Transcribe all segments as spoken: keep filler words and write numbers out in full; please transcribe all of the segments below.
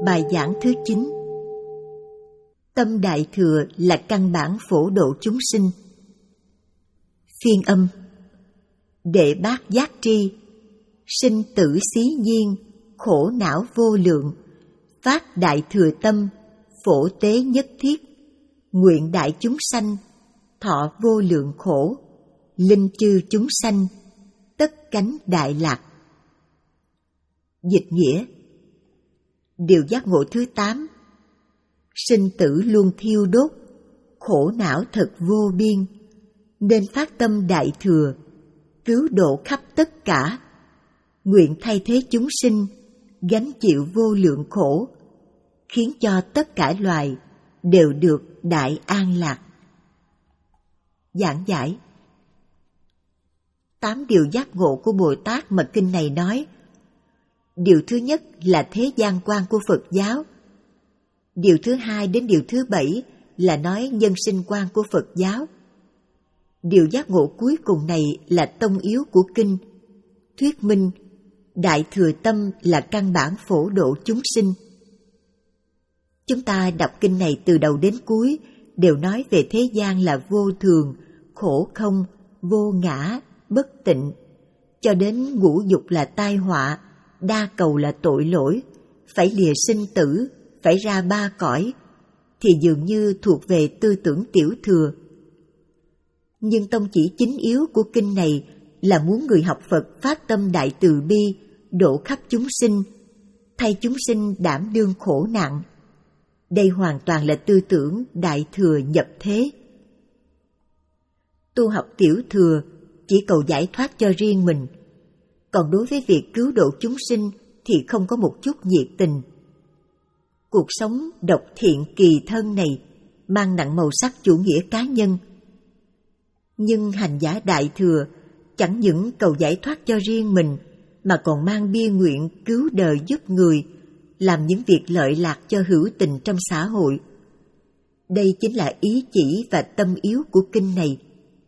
Bài giảng thứ chín. Tâm Đại Thừa là căn bản phổ độ chúng sinh. Phiên âm. Đệ bát giác tri, sinh tử xí nhiên, khổ não vô lượng, phát đại thừa tâm, phổ tế nhất thiết, nguyện đại chúng sanh, thọ vô lượng khổ, linh chư chúng sanh, tất cánh đại lạc. Dịch nghĩa: điều giác ngộ thứ tám, sinh tử luôn thiêu đốt, khổ não thật vô biên, nên phát tâm đại thừa, cứu độ khắp tất cả, nguyện thay thế chúng sinh, gánh chịu vô lượng khổ, khiến cho tất cả loài đều được đại an lạc. Giảng giải: tám điều giác ngộ của Bồ Tát mà kinh này nói. Điều thứ nhất là thế gian quan của Phật giáo. Điều thứ hai đến điều thứ bảy là nói nhân sinh quan của Phật giáo. Điều giác ngộ cuối cùng này là tông yếu của kinh, thuyết minh đại thừa tâm là căn bản phổ độ chúng sinh. Chúng ta đọc kinh này từ đầu đến cuối đều nói về thế gian là vô thường, khổ không, vô ngã, bất tịnh, cho đến ngũ dục là tai họa, đa cầu là tội lỗi, phải lìa sinh tử, phải ra ba cõi, thì dường như thuộc về tư tưởng tiểu thừa. Nhưng tông chỉ chính yếu của kinh này là muốn người học Phật phát tâm đại từ bi, độ khắp chúng sinh, thay chúng sinh đảm đương khổ nạn. Đây hoàn toàn là tư tưởng đại thừa nhập thế. Tu học tiểu thừa chỉ cầu giải thoát cho riêng mình, còn đối với việc cứu độ chúng sinh thì không có một chút nhiệt tình. Cuộc sống độc thiện kỳ thân này mang nặng màu sắc chủ nghĩa cá nhân. Nhưng hành giả đại thừa chẳng những cầu giải thoát cho riêng mình mà còn mang bia nguyện cứu đời giúp người, làm những việc lợi lạc cho hữu tình trong xã hội. Đây chính là ý chỉ và tâm yếu của kinh này.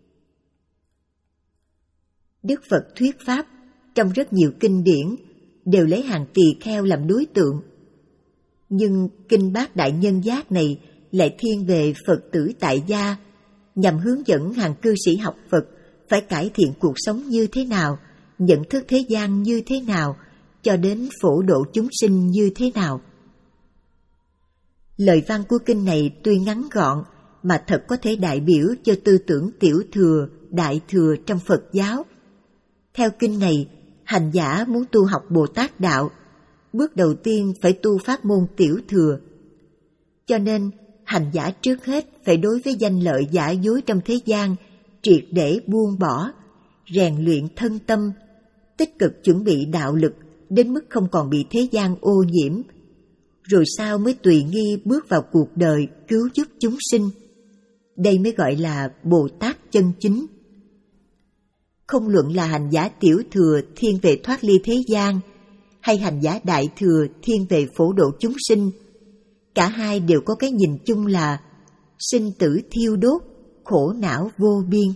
Đức Phật thuyết pháp trong rất nhiều kinh điển đều lấy hàng tỳ kheo làm đối tượng. Nhưng kinh Bát Đại Nhân Giác này lại thiên về Phật tử tại gia, nhằm hướng dẫn hàng cư sĩ học Phật phải cải thiện cuộc sống như thế nào, nhận thức thế gian như thế nào, cho đến phổ độ chúng sinh như thế nào. Lời văn của kinh này tuy ngắn gọn mà thật có thể đại biểu cho tư tưởng tiểu thừa, đại thừa trong Phật giáo. Theo kinh này, hành giả muốn tu học Bồ Tát đạo, bước đầu tiên phải tu pháp môn tiểu thừa. Cho nên, hành giả trước hết phải đối với danh lợi giả dối trong thế gian triệt để buông bỏ, rèn luyện thân tâm, tích cực chuẩn bị đạo lực đến mức không còn bị thế gian ô nhiễm, rồi sau mới tùy nghi bước vào cuộc đời cứu giúp chúng sinh. Đây mới gọi là Bồ Tát chân chính. Không luận là hành giả tiểu thừa thiên về thoát ly thế gian, hay hành giả đại thừa thiên về phổ độ chúng sinh, cả hai đều có cái nhìn chung là sinh tử thiêu đốt, khổ não vô biên.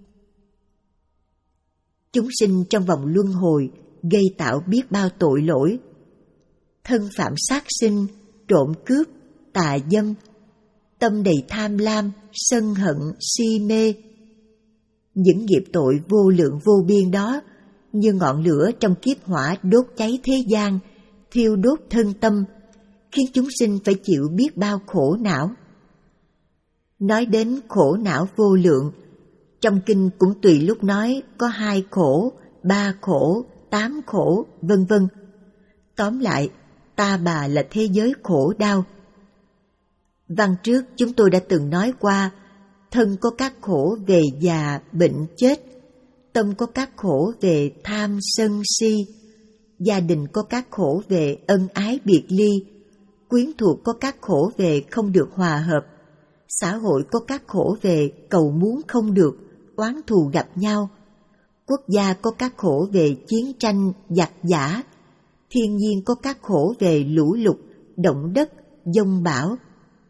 Chúng sinh trong vòng luân hồi gây tạo biết bao tội lỗi, thân phạm sát sinh, trộm cướp, tà dâm, tâm đầy tham lam, sân hận, si mê. Những nghiệp tội vô lượng vô biên đó như ngọn lửa trong kiếp hỏa đốt cháy thế gian, thiêu đốt thân tâm, khiến chúng sinh phải chịu biết bao khổ não. Nói đến khổ não vô lượng, trong kinh cũng tùy lúc nói có hai khổ, ba khổ, tám khổ, vân vân. Tóm lại, ta bà là thế giới khổ đau. Văn trước chúng tôi đã từng nói qua, thân có các khổ về già, bệnh, chết, tâm có các khổ về tham, sân, si, gia đình có các khổ về ân ái biệt ly, quyến thuộc có các khổ về không được hòa hợp, xã hội có các khổ về cầu muốn không được, oán thù gặp nhau, quốc gia có các khổ về chiến tranh, giặc giã, thiên nhiên có các khổ về lũ lụt, động đất, giông bão.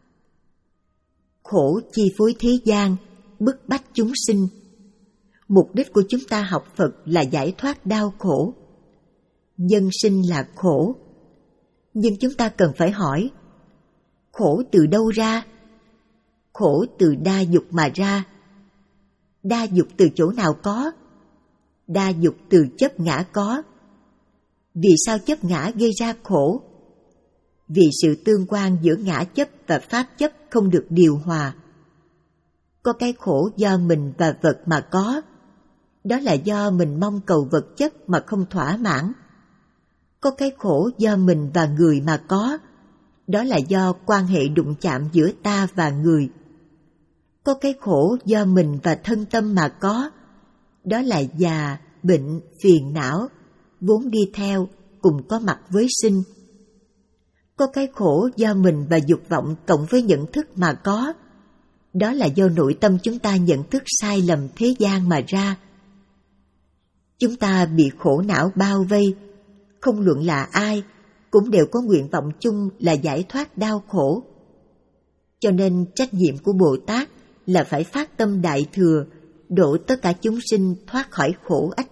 Khổ chi phối thế gian, bức bách chúng sinh. Mục đích của chúng ta học Phật là giải thoát đau khổ. Nhân sinh là khổ. Nhưng chúng ta cần phải hỏi, khổ từ đâu ra? Khổ từ đa dục mà ra. Đa dục từ chỗ nào có? Đa dục từ chấp ngã có. Vì sao chấp ngã gây ra khổ? Vì sự tương quan giữa ngã chấp và pháp chấp không được điều hòa. Có cái khổ do mình và vật mà có, đó là do mình mong cầu vật chất mà không thỏa mãn. Có cái khổ do mình và người mà có, đó là do quan hệ đụng chạm giữa ta và người. Có cái khổ do mình và thân tâm mà có, đó là già, bệnh, phiền não, vốn đi theo, cùng có mặt với sinh. Có cái khổ do mình và dục vọng cộng với nhận thức mà có, đó là do nội tâm chúng ta nhận thức sai lầm thế gian mà ra. Chúng ta bị khổ não bao vây, không luận là ai, cũng đều có nguyện vọng chung là giải thoát đau khổ. Cho nên trách nhiệm của Bồ Tát là phải phát tâm đại thừa, độ tất cả chúng sinh thoát khỏi khổ ách.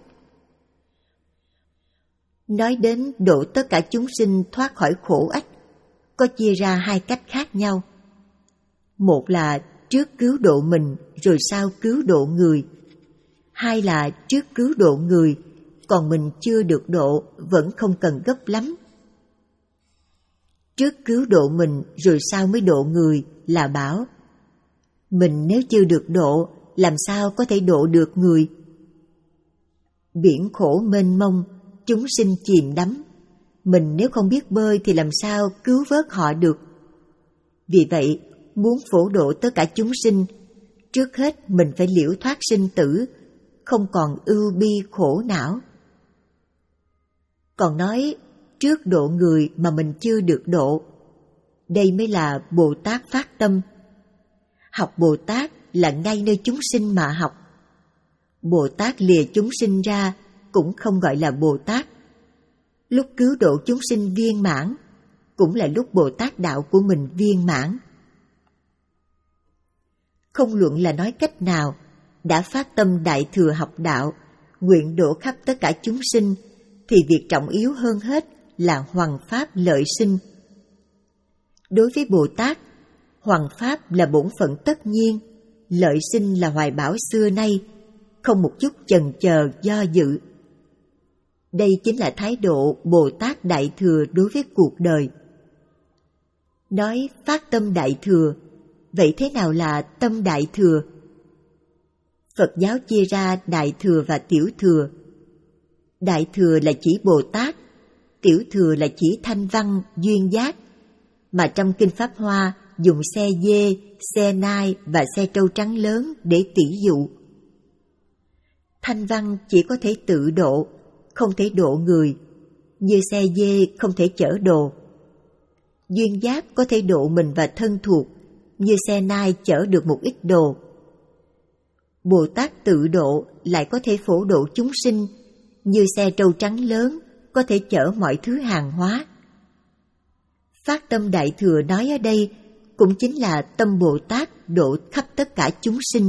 Nói đến độ tất cả chúng sinh thoát khỏi khổ ách, có chia ra hai cách khác nhau. Một là trước cứu độ mình rồi sau cứu độ người. Hai là trước cứu độ người, còn mình chưa được độ, vẫn không cần gấp lắm. Trước cứu độ mình rồi sau mới độ người là bảo, mình nếu chưa được độ, làm sao có thể độ được người? Biển khổ mênh mông, chúng sinh chìm đắm. Mình nếu không biết bơi thì làm sao cứu vớt họ được? Vì vậy, muốn phổ độ tất cả chúng sinh, trước hết mình phải liễu thoát sinh tử, không còn ưu bi khổ não. Còn nói trước độ người mà mình chưa được độ, đây mới là Bồ Tát phát tâm. Học Bồ Tát là ngay nơi chúng sinh mà học. Bồ Tát lìa chúng sinh ra cũng không gọi là Bồ Tát. Lúc cứu độ chúng sinh viên mãn, cũng là lúc Bồ Tát đạo của mình viên mãn. Không luận là nói cách nào, đã phát tâm đại thừa học đạo, nguyện độ khắp tất cả chúng sinh, thì việc trọng yếu hơn hết là hoằng pháp lợi sinh. Đối với Bồ Tát, hoằng pháp là bổn phận tất nhiên, lợi sinh là hoài bão xưa nay, không một chút chần chờ do dự. Đây chính là thái độ Bồ Tát Đại Thừa đối với cuộc đời. Nói phát tâm Đại Thừa, vậy thế nào là tâm Đại Thừa? Phật giáo chia ra Đại Thừa và Tiểu Thừa. Đại Thừa là chỉ Bồ Tát, Tiểu Thừa là chỉ Thanh Văn, Duyên Giác, mà trong Kinh Pháp Hoa dùng xe dê, xe nai và xe trâu trắng lớn để tỉ dụ. Thanh Văn chỉ có thể tự độ, không thể độ người, như xe dê không thể chở đồ. Duyên Giác có thể độ mình và thân thuộc, như xe nai chở được một ít đồ. Bồ Tát tự độ lại có thể phổ độ chúng sinh, như xe trâu trắng lớn có thể chở mọi thứ hàng hóa. Phát tâm Đại Thừa nói ở đây cũng chính là tâm Bồ Tát độ khắp tất cả chúng sinh.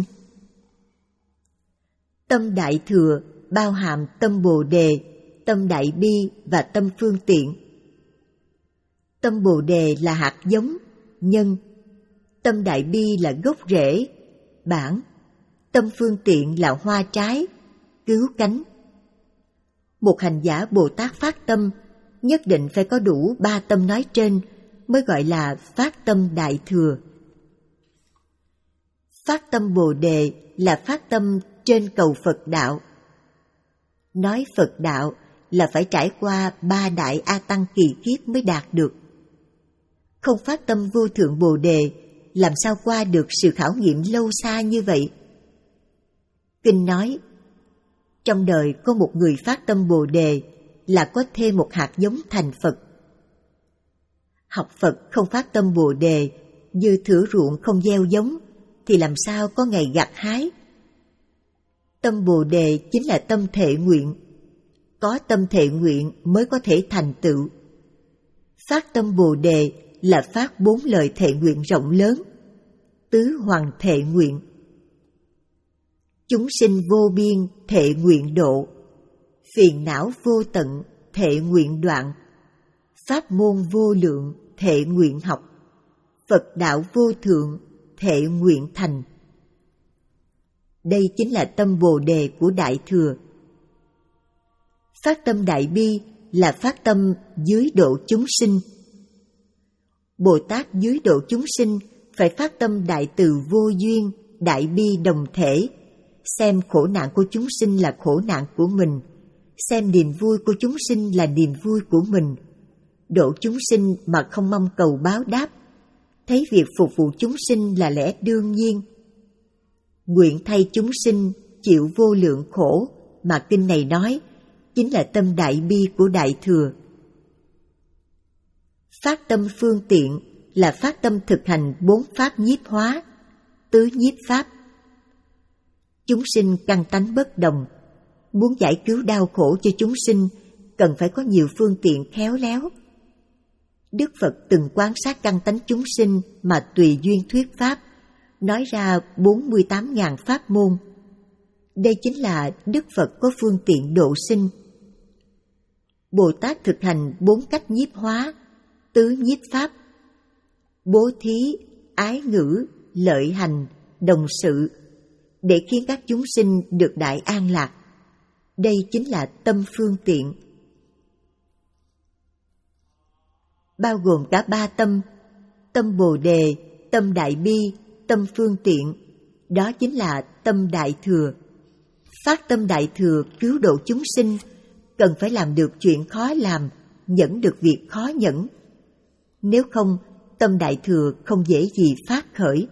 Tâm Đại Thừa bao hàm tâm Bồ Đề, tâm Đại Bi và tâm Phương Tiện. Tâm Bồ Đề là hạt giống, nhân. Tâm Đại Bi là gốc rễ, bản. Tâm Phương Tiện là hoa trái, cứu cánh. Một hành giả Bồ Tát phát tâm nhất định phải có đủ ba tâm nói trên mới gọi là phát tâm Đại Thừa. Phát tâm Bồ Đề là phát tâm trên cầu Phật đạo. Nói Phật đạo là phải trải qua ba đại A Tăng kỳ kiếp mới đạt được. Không phát tâm vô thượng Bồ Đề, làm sao qua được sự khảo nghiệm lâu xa như vậy? Kinh nói, trong đời có một người phát tâm Bồ Đề là có thêm một hạt giống thành Phật. Học Phật không phát tâm Bồ Đề, như thửa ruộng không gieo giống, thì làm sao có ngày gặt hái? Tâm Bồ Đề chính là tâm thệ nguyện. Có tâm thệ nguyện mới có thể thành tựu. Phát tâm Bồ Đề là phát bốn lời thệ nguyện rộng lớn. Tứ hoằng thệ nguyện. Chúng sinh vô biên thệ nguyện độ. Phiền não vô tận thệ nguyện đoạn. Pháp môn vô lượng, thệ nguyện học. Phật đạo vô thượng, thệ nguyện thành. Đây chính là tâm Bồ Đề của Đại Thừa. Phát tâm Đại Bi là phát tâm dưới độ chúng sinh. Bồ Tát dưới độ chúng sinh phải phát tâm đại từ vô duyên, đại bi đồng thể, xem khổ nạn của chúng sinh là khổ nạn của mình, xem niềm vui của chúng sinh là niềm vui của mình, độ chúng sinh mà không mong cầu báo đáp, thấy việc phục vụ chúng sinh là lẽ đương nhiên. Nguyện thay chúng sinh chịu vô lượng khổ mà kinh này nói chính là tâm đại bi của Đại Thừa. Phát tâm phương tiện là phát tâm thực hành bốn pháp nhiếp hóa, tứ nhiếp pháp. Chúng sinh căn tánh bất đồng, muốn giải cứu đau khổ cho chúng sinh cần phải có nhiều phương tiện khéo léo. Đức Phật từng quan sát căn tánh chúng sinh mà tùy duyên thuyết pháp, nói ra bốn mươi tám nghìn pháp môn. Đây chính là Đức Phật có phương tiện độ sinh. Bồ Tát thực hành bốn cách nhiếp hóa, tứ nhiếp pháp: bố thí, ái ngữ, lợi hành, đồng sự, để khiến các chúng sinh được đại an lạc. Đây chính là tâm phương tiện. Bao gồm cả ba tâm: tâm Bồ Đề, tâm Đại Bi, tâm phương tiện. Đó chính là tâm Đại Thừa. Phát tâm Đại Thừa cứu độ chúng sinh cần phải làm được chuyện khó làm, nhẫn được việc khó nhẫn. Nếu không, tâm Đại Thừa không dễ gì phát khởi.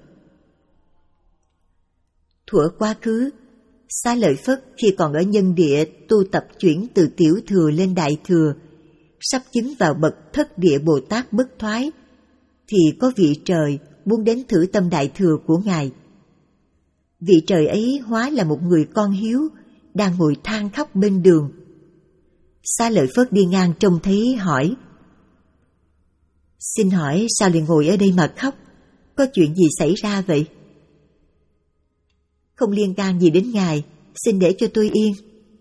Thuở quá khứ, Xá Lợi Phất khi còn ở nhân địa tu tập chuyển từ tiểu thừa lên Đại Thừa, sắp chứng vào bậc thất địa Bồ Tát bất thoái, thì có vị trời muốn đến thử tâm Đại Thừa của Ngài. Vị trời ấy hóa là một người con hiếu, đang ngồi than khóc bên đường. Xá Lợi Phất đi ngang trông thấy hỏi: "Xin hỏi sao lại ngồi ở đây mà khóc? Có chuyện gì xảy ra vậy?" "Không liên can gì đến Ngài, xin để cho tôi yên."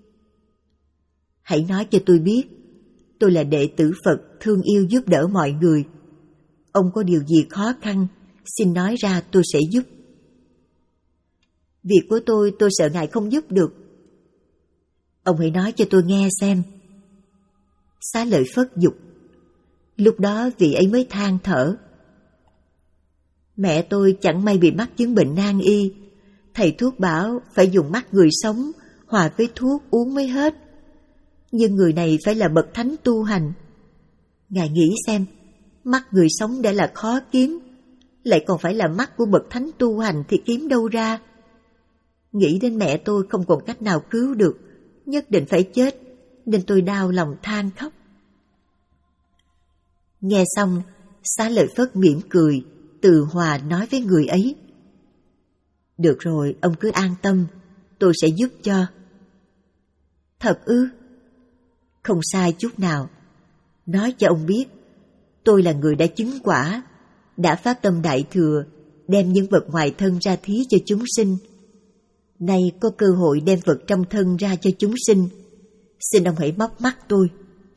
"Hãy nói cho tôi biết, tôi là đệ tử Phật thương yêu giúp đỡ mọi người. Ông có điều gì khó khăn, xin nói ra tôi sẽ giúp." "Việc của tôi, tôi sợ Ngài không giúp được." "Ông hãy nói cho tôi nghe xem." Xá Lợi Phất dục. Lúc đó vị ấy mới than thở: "Mẹ tôi chẳng may bị mắc chứng bệnh nan y. Thầy thuốc bảo phải dùng mắt người sống hòa với thuốc uống mới hết. Nhưng người này phải là bậc thánh tu hành. Ngài nghĩ xem, mắt người sống đã là khó kiếm, lại còn phải là mắt của bậc thánh tu hành thì kiếm đâu ra. Nghĩ đến mẹ tôi không còn cách nào cứu được, nhất định phải chết, nên tôi đau lòng than khóc." Nghe xong, Xá Lợi Phất mỉm cười, từ hòa nói với người ấy: "Được rồi, ông cứ an tâm, tôi sẽ giúp cho." "Thật ư?" "Không sai chút nào. Nói cho ông biết, tôi là người đã chứng quả, đã phát tâm Đại Thừa, đem những vật ngoài thân ra thí cho chúng sinh. Nay có cơ hội đem vật trong thân ra cho chúng sinh, xin ông hãy móc mắt tôi."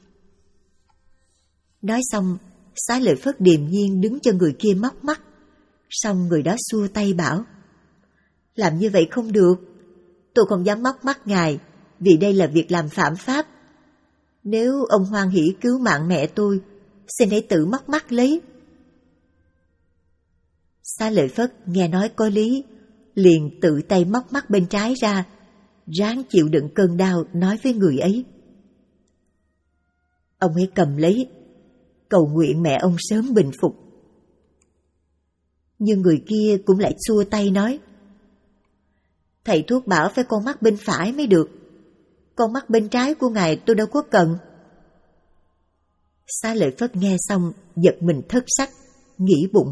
Nói xong, Xá Lợi Phất điềm nhiên đứng cho người kia móc mắt. Xong người đó xua tay bảo: "Làm như vậy không được. Tôi không dám móc mắt Ngài, vì đây là việc làm phạm pháp. Nếu ông hoan hỷ cứu mạng mẹ tôi, xin hãy tự móc mắt lấy." Xá Lợi Phất nghe nói có lý, liền tự tay móc mắt bên trái ra, ráng chịu đựng cơn đau nói với người ấy: "Ông hãy cầm lấy, cầu nguyện mẹ ông sớm bình phục." Nhưng người kia cũng lại xua tay nói: "Thầy thuốc bảo phải con mắt bên phải mới được. Con mắt bên trái của Ngài tôi đâu có cần." Xá Lợi Phất nghe xong giật mình thất sắc, nghĩ bụng: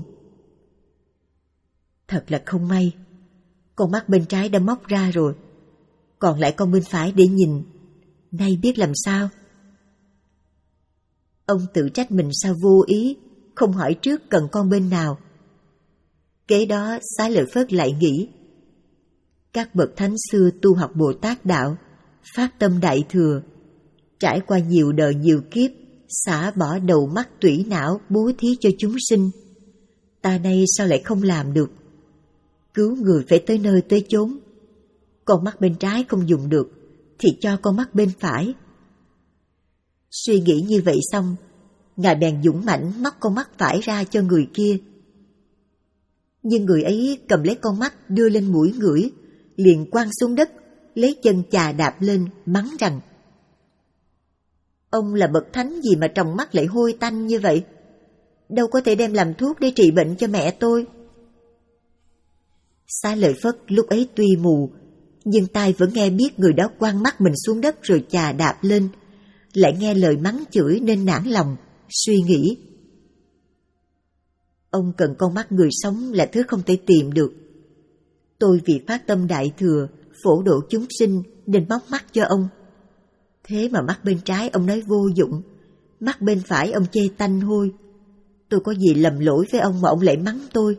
Thật là không may, con mắt bên trái đã móc ra rồi, còn lại con bên phải để nhìn, nay biết làm sao. Ông tự trách mình sao vô ý, không hỏi trước cần con bên nào. Kế đó Xá Lợi Phất lại nghĩ, các bậc thánh xưa tu học Bồ Tát đạo, phát tâm Đại Thừa, trải qua nhiều đời nhiều kiếp, xả bỏ đầu mắt tủy não bố thí cho chúng sinh. Ta nay sao lại không làm được? Cứu người phải tới nơi tới chốn. Con mắt bên trái không dùng được thì cho con mắt bên phải. Suy nghĩ như vậy xong, Ngài bèn dũng mãnh móc con mắt phải ra cho người kia. Nhưng người ấy cầm lấy con mắt đưa lên mũi ngửi, liền quăng xuống đất, lấy chân chà đạp lên, mắng rằng: Ông là bậc thánh gì mà tròng mắt lại hôi tanh như vậy? Đâu có thể đem làm thuốc để trị bệnh cho mẹ tôi. Xá Lợi Phất lúc ấy tuy mù, nhưng tai vẫn nghe biết người đó quăng mắt mình xuống đất rồi chà đạp lên, lại nghe lời mắng chửi nên nản lòng, suy nghĩ: Ông cần con mắt người sống là thứ không thể tìm được. Tôi vì phát tâm đại thừa, phổ độ chúng sinh nên móc mắt cho ông. Thế mà mắt bên trái ông nói vô dụng, mắt bên phải ông chê tanh hôi. Tôi có gì lầm lỗi với ông mà ông lại mắng tôi?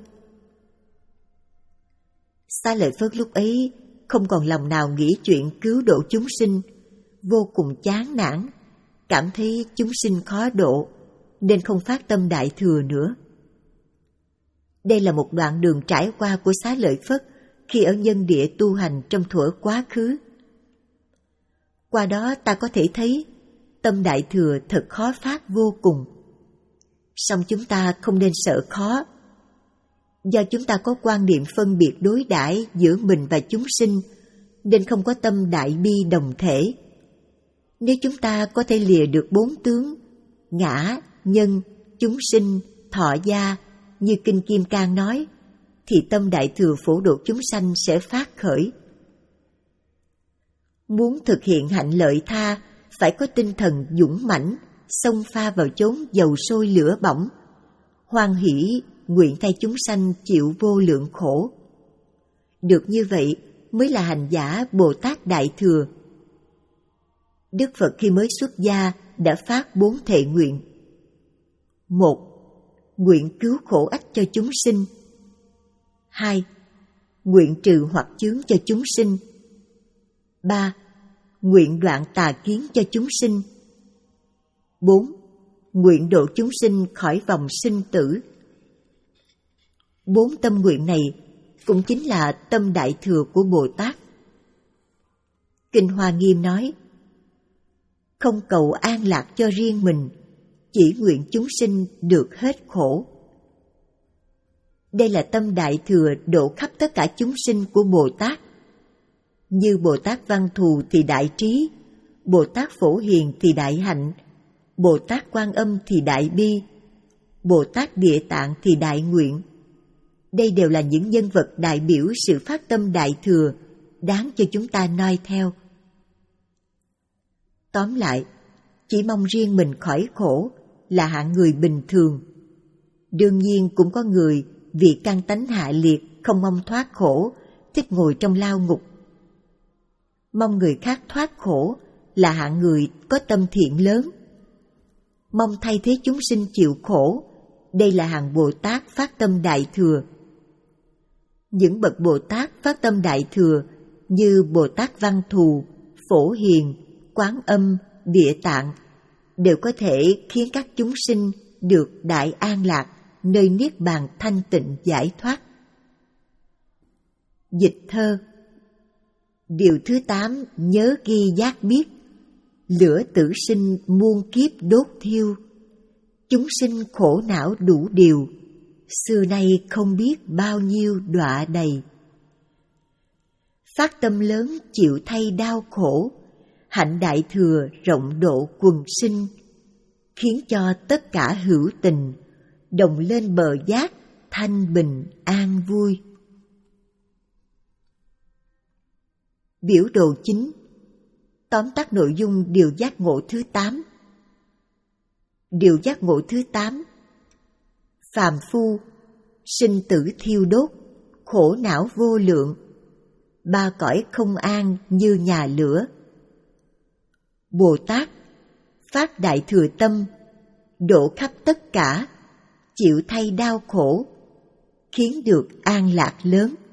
Xá Lợi Phất lúc ấy không còn lòng nào nghĩ chuyện cứu độ chúng sinh, vô cùng chán nản, cảm thấy chúng sinh khó độ, nên không phát tâm đại thừa nữa. Đây là một đoạn đường trải qua của Xá Lợi Phất khi ở nhân địa tu hành trong thuở quá khứ. Qua đó ta có thể thấy tâm đại thừa thật khó phát vô cùng. Song chúng ta không nên sợ khó. Do chúng ta có quan niệm phân biệt đối đãi giữa mình và chúng sinh, nên không có tâm đại bi đồng thể. Nếu chúng ta có thể lìa được bốn tướng, ngã, nhân, chúng sinh, thọ gia, như Kinh Kim Cang nói, thì tâm đại thừa phổ độ chúng sanh sẽ phát khởi. Muốn thực hiện hạnh lợi tha, phải có tinh thần dũng mãnh, xông pha vào chốn dầu sôi lửa bỏng, hoan hỷ nguyện thay chúng sanh chịu vô lượng khổ. Được như vậy mới là hành giả Bồ Tát Đại Thừa. Đức Phật khi mới xuất gia đã phát bốn thệ nguyện. Một, nguyện cứu khổ ách cho chúng sinh. Hai, nguyện trừ hoặc chướng cho chúng sinh. Ba, nguyện đoạn tà kiến cho chúng sinh. Bốn, nguyện độ chúng sinh khỏi vòng sinh tử. Bốn tâm nguyện này cũng chính là tâm đại thừa của Bồ Tát. Kinh Hoa Nghiêm nói: không cầu an lạc cho riêng mình, chỉ nguyện chúng sinh được hết khổ. Đây là tâm đại thừa độ khắp tất cả chúng sinh của Bồ Tát. Như Bồ Tát Văn Thù thì đại trí, Bồ Tát Phổ Hiền thì đại hạnh, Bồ Tát Quan Âm thì đại bi, Bồ Tát Địa Tạng thì đại nguyện. Đây đều là những nhân vật đại biểu sự phát tâm đại thừa, đáng cho chúng ta noi theo. Tóm lại, chỉ mong riêng mình khỏi khổ là hạng người bình thường. Đương nhiên cũng có người vì căn tánh hạ liệt không mong thoát khổ, thích ngồi trong lao ngục. Mong người khác thoát khổ là hạng người có tâm thiện lớn. Mong thay thế chúng sinh chịu khổ, đây là hạng Bồ Tát phát tâm đại thừa. Những bậc Bồ Tát phát tâm đại thừa như Bồ Tát Văn Thù, Phổ Hiền, Quán Âm, Địa Tạng đều có thể khiến các chúng sinh được đại an lạc, nơi niết bàn thanh tịnh giải thoát. Dịch thơ. Điều thứ tám nhớ ghi giác biết, lửa tử sinh muôn kiếp đốt thiêu, chúng sinh khổ não đủ điều, xưa nay không biết bao nhiêu đọa đầy. Phát tâm lớn chịu thay đau khổ, hạnh đại thừa rộng độ quần sinh, khiến cho tất cả hữu tình đồng lên bờ giác thanh bình an vui. Biểu đồ chính. Tóm tắt nội dung điều giác ngộ thứ tám. Điều giác ngộ thứ tám. Phàm phu, sinh tử thiêu đốt, khổ não vô lượng, ba cõi không an như nhà lửa. Bồ Tát, phát đại thừa tâm, độ khắp tất cả, chịu thay đau khổ, khiến được an lạc lớn.